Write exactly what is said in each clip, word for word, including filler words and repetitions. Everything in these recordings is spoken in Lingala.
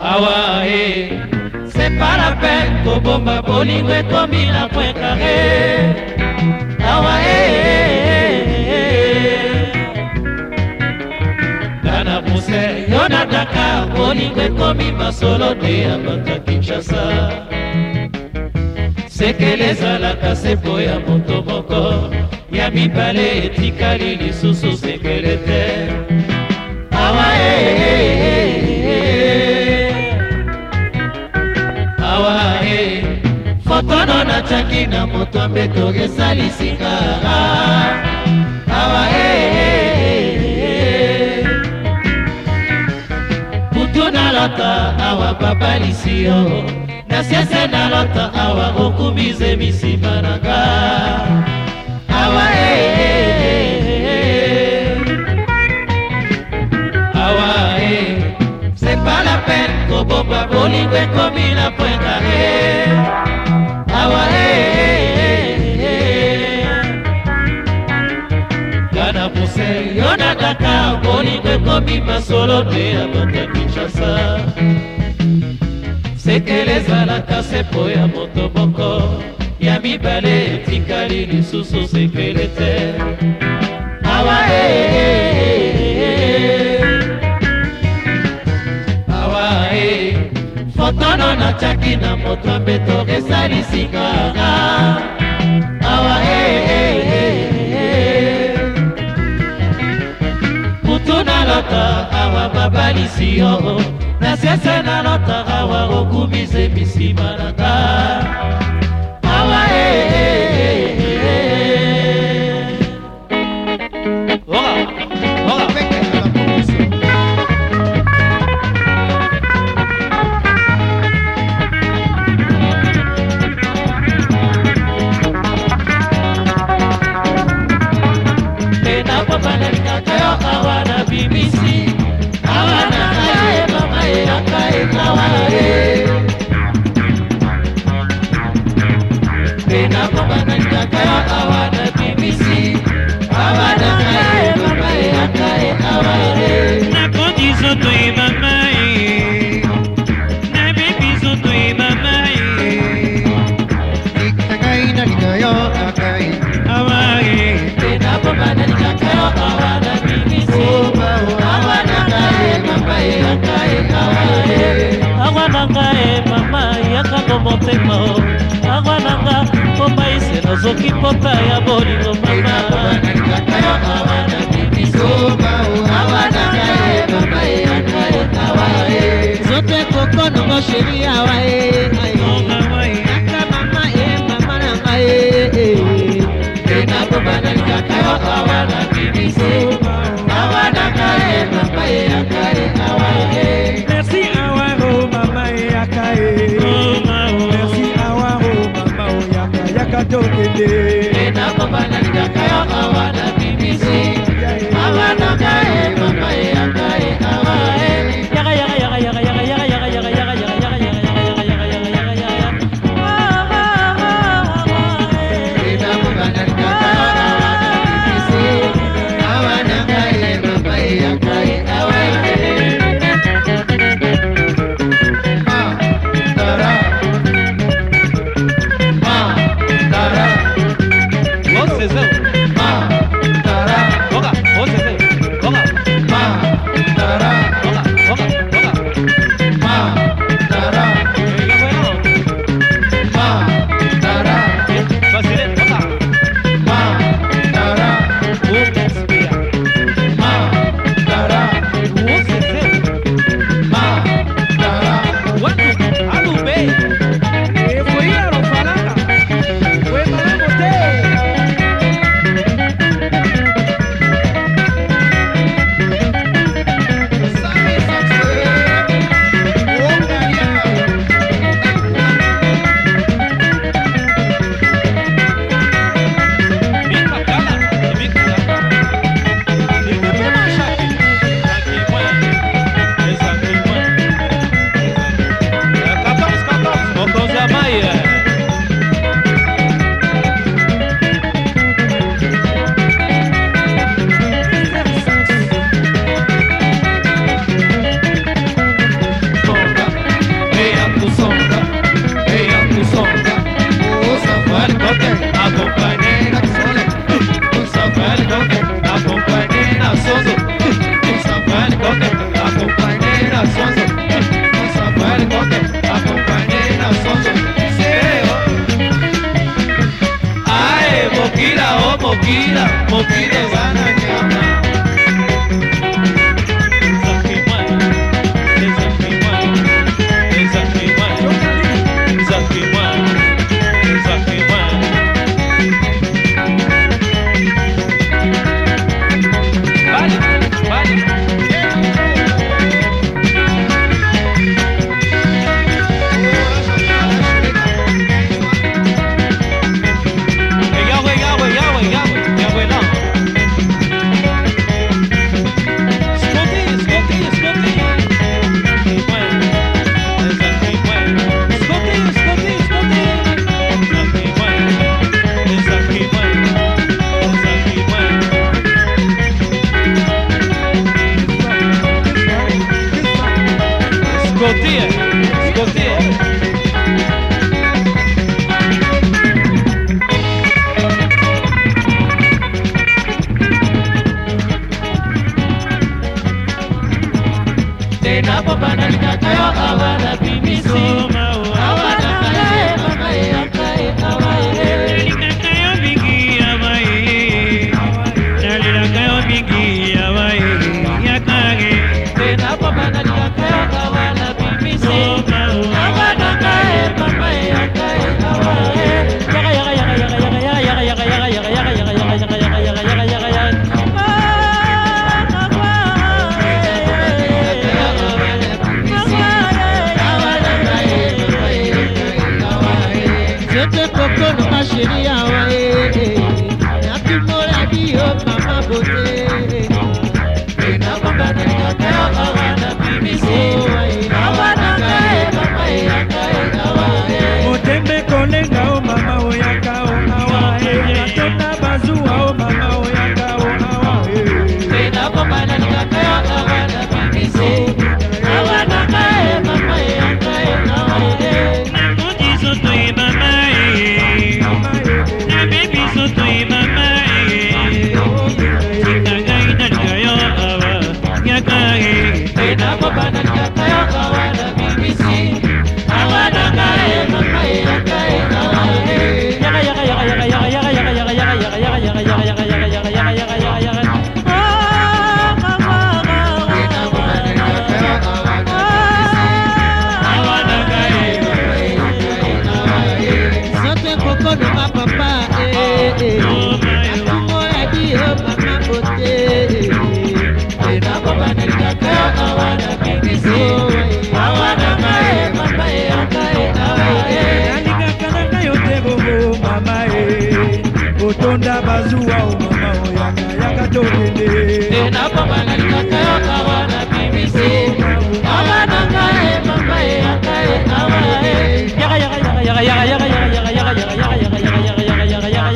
Awa eh, c'est pas la peine kobomba bolingo ekomi na point carré. Awa eh, Gana Bruxelles, Yona Dakar, bolingo ekomi masolo te ya bata Kinshasa. Sekelezalaka sepo ya moto moko, ya mibale etikali lisusu sekele te. Awa eh, awa eh, fotono na chaki na moto mbeto gesali singa. Awa eh, putu na lota awa babalisiyo, na siese na lota awa okumize misima nanga. Awa eh, awa eh, c'est pas la peine kobomba bolingo ekomi na point carré. Awa eh, Gana Bruxelles, Yona Dakar, bolingo ekomi masolo te ya bata Kinshasa. Sekelezalaka sepo ya moto moko, ya mibale etikali lisusu sekele te. Awa eh, awa eh, fotono na chaki na moto mbeto gesali singa. Awa eh, putu na lota awa babalisiyo, na siese na lota awa okumize misima nanga. Awa eh, ora, ora peke na la police. Tena papana nikakayo awa na B B C. Awa na kae mama e akae awa e. Tena papana nikakayo awa na B B C. Awa na kae mama e akae awa e. Na kondizo to e mama e, na bibizo to e mama e. Nikakai na nikayo akai awa e. Tena papana nikakayo awa na B B C. Awa na kae mama e akae awa e. Awa nanga e mama yaka komotema. Awa nanga komaise nozoki pota ya bolingo mama. Papana nikakayo awa na B B C. Awa na kae mama e akae awa e. Zote koko nongo sheri awa e. Yaka mama e mama nanga e. Tena papana nikakayo awa na B B C. Awa na kae mama e akae awa e. Merci awa ho mama e akae. Merci awa ho mama o yaka yaka tokende. Tena papana nikakayo awa na B B C. Awa na kae mama e akae awa e. Yaga yaga yaga yaga yaga yaga yaga yaga yaga yaga yaga yaga yaga yaga yaga yaga yaga. Tena papana nikakayo awa na B B C. Awa na kae mama e akae awa e. Ma dara, ma dara, Oh, c'est ça. ma mokila mokila ezana nyama Escotia, escotia. Tena popana nikakayo awana bibisi awana kae mama ya kae awae nikakayo bigi awae nalila kayo bigi awae ya kage tena popana nikakayo awana bibisi awana kae mama ya kae awae yaga yaga yaga yaga yaga yaga yaga yaga yaga yaga yaga yaga yaga yaga yaga yaga Kono ma chérie awae Nakumora dio mama bote Ena baba na kakao awana bibisi Awana kae mama ya kae awae Motembe kolenga o mama o yakao awae Natona bazua o mama o yakao awae Ena baba na kakao awana bibisi Awana kae mama ya kae awae Nakuji soto i mama na baby soto i mama Sikagai nalikayo awa Yakae Tena baba nalikayo awa na bibisi Awa nakae mama yakae awae Yaka yaka yaka yaka yaka yaka yaka yaka yaka yaka yaka yaka yaka yaka yaka yaka yaka yaka yaka yaka Tena baba nalikayo awa na bibisi Awa nakae mama yakae awae Sote koko no ma papa Akumoya dio mama bote Tena baba nikakayo awana bibisi Awana kae mama ya kae awae Nalikakana kayo tebogo mama e Otonda bazua o mama o yaka yaka tokende Tena baba nikakayo awana bibisi Awana kae mama ya kae awae Yaga yaga yaga yaga yaga yaga yaga yaga yaga yaga yaga yaga yaga yaga yaga yaga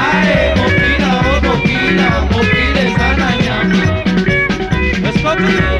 Let's go to